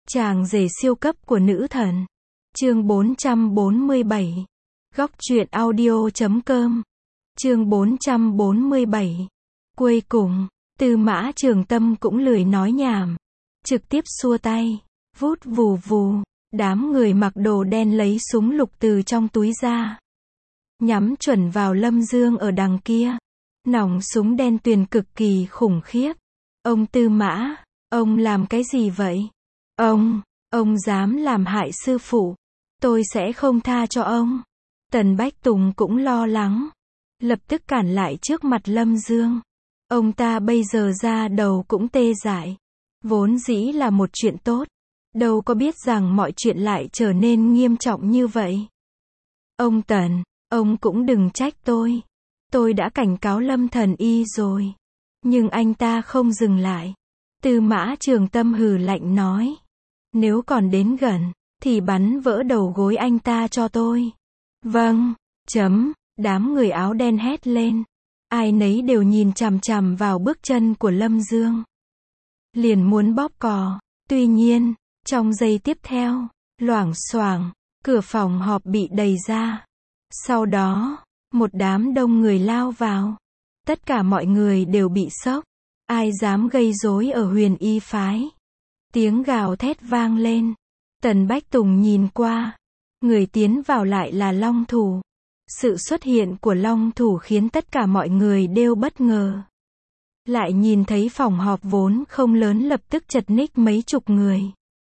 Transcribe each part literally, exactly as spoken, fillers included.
Chàng rể siêu cấp của nữ thần. Chương bốn trăm bốn mươi bảy. Góc truyện audio chấm com. Chương bốn trăm bốn mươi bảy. Cuối cùng, Tư Mã Trường Tâm cũng lười nói nhảm. Trực tiếp xua tay. Vút vù vù. Đám người mặc đồ đen lấy súng lục từ trong túi ra. Nhắm chuẩn vào Lâm Dương ở đằng kia. Nòng súng đen tuyền cực kỳ khủng khiếp. Ông Tư Mã, ông làm cái gì vậy? Ông, ông dám làm hại sư phụ. Tôi sẽ không tha cho ông. Tần Bách Tùng cũng lo lắng. Lập tức cản lại trước mặt Lâm Dương. Ông ta bây giờ ra đầu cũng tê dại. Vốn dĩ là một chuyện tốt. Đâu có biết rằng mọi chuyện lại trở nên nghiêm trọng như vậy. Ông Tần, ông cũng đừng trách tôi. Tôi đã cảnh cáo Lâm Thần Y rồi. Nhưng anh ta không dừng lại. Tư Mã Trường Tâm hừ lạnh nói. Nếu còn đến gần, thì bắn vỡ đầu gối anh ta cho tôi. Vâng, chấm, đám người áo đen hét lên. Ai nấy đều nhìn chằm chằm vào bước chân của Lâm Dương. Liền muốn bóp cò. Tuy nhiên, trong giây tiếp theo, loảng xoảng, cửa phòng họp bị đẩy ra. Sau đó, một đám đông người lao vào. Tất cả mọi người đều bị sốc. Ai dám gây rối ở Huyền Y phái? Tiếng gào thét vang lên. Tần Bách Tùng nhìn qua. Người tiến vào lại là Long Thủ. Sự xuất hiện của Long Thủ khiến tất cả mọi người đều bất ngờ. Lại nhìn thấy phòng họp vốn không lớn lập tức chật ních mấy chục người.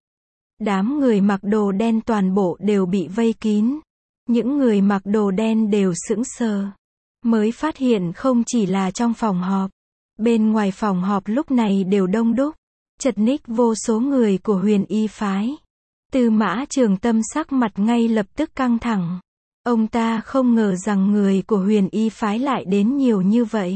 Đám người mặc đồ đen toàn bộ đều bị vây kín. Những người mặc đồ đen đều sững sờ. Mới phát hiện không chỉ là trong phòng họp. Bên ngoài phòng họp lúc này đều đông đúc. Chật ních vô số người của Huyền Y phái. Tư Mã Trường Tâm sắc mặt ngay lập tức căng thẳng. Ông ta không ngờ rằng người của Huyền Y phái lại đến nhiều như vậy.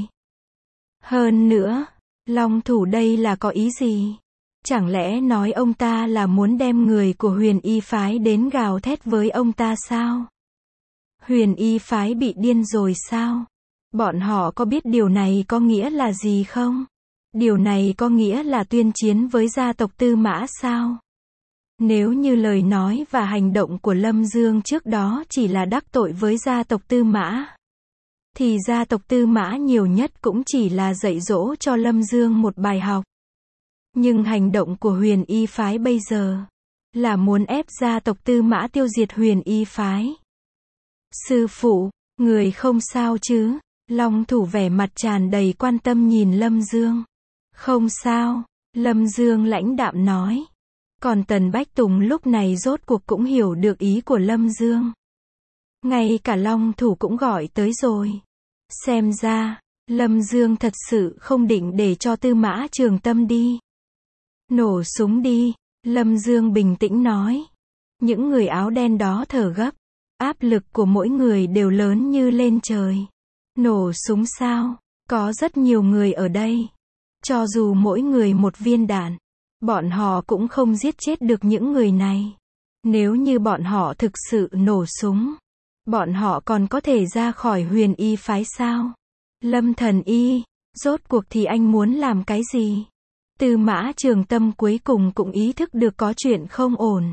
Hơn nữa, Long Thủ đây là có ý gì? Chẳng lẽ nói ông ta là muốn đem người của Huyền Y phái đến gào thét với ông ta sao? Huyền Y phái bị điên rồi sao? Bọn họ có biết điều này có nghĩa là gì không? Điều này có nghĩa là tuyên chiến với gia tộc Tư Mã sao? Nếu như lời nói và hành động của Lâm Dương trước đó chỉ là đắc tội với gia tộc Tư Mã, thì gia tộc Tư Mã nhiều nhất cũng chỉ là dạy dỗ cho Lâm Dương một bài học. Nhưng hành động của Huyền Y phái bây giờ là muốn ép gia tộc Tư Mã tiêu diệt Huyền Y phái. Sư phụ, người không sao chứ? Long Thủ vẻ mặt tràn đầy quan tâm nhìn Lâm Dương. Không sao, Lâm Dương lãnh đạm nói. Còn Tần Bách Tùng lúc này rốt cuộc cũng hiểu được ý của Lâm Dương. Ngay cả Long Thủ cũng gọi tới rồi. Xem ra, Lâm Dương thật sự không định để cho Tư Mã Trường Tâm đi. Nổ súng đi, Lâm Dương bình tĩnh nói. Những người áo đen đó thở gấp. Áp lực của mỗi người đều lớn như lên trời. Nổ súng sao? Có rất nhiều người ở đây. Cho dù mỗi người một viên đạn, bọn họ cũng không giết chết được những người này. Nếu như bọn họ thực sự nổ súng, bọn họ còn có thể ra khỏi Huyền Y phái sao? Lâm Thần Y, rốt cuộc thì anh muốn làm cái gì? Tư Mã Trường Tâm cuối cùng cũng ý thức được có chuyện không ổn.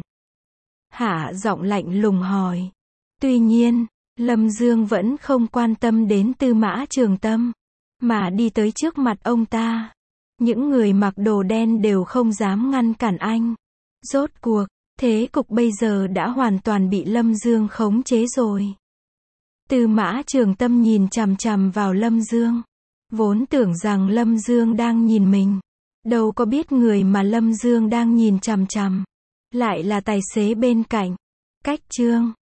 Hạ giọng lạnh lùng hỏi. Tuy nhiên, Lâm Dương vẫn không quan tâm đến Tư Mã Trường Tâm, mà đi tới trước mặt ông ta. Những người mặc đồ đen đều không dám ngăn cản anh. Rốt cuộc, thế cục bây giờ đã hoàn toàn bị Lâm Dương khống chế rồi. Tư Mã Trường Tâm nhìn chằm chằm vào Lâm Dương. Vốn tưởng rằng Lâm Dương đang nhìn mình. Đâu có biết người mà Lâm Dương đang nhìn chằm chằm lại là tài xế bên cạnh. Cách chương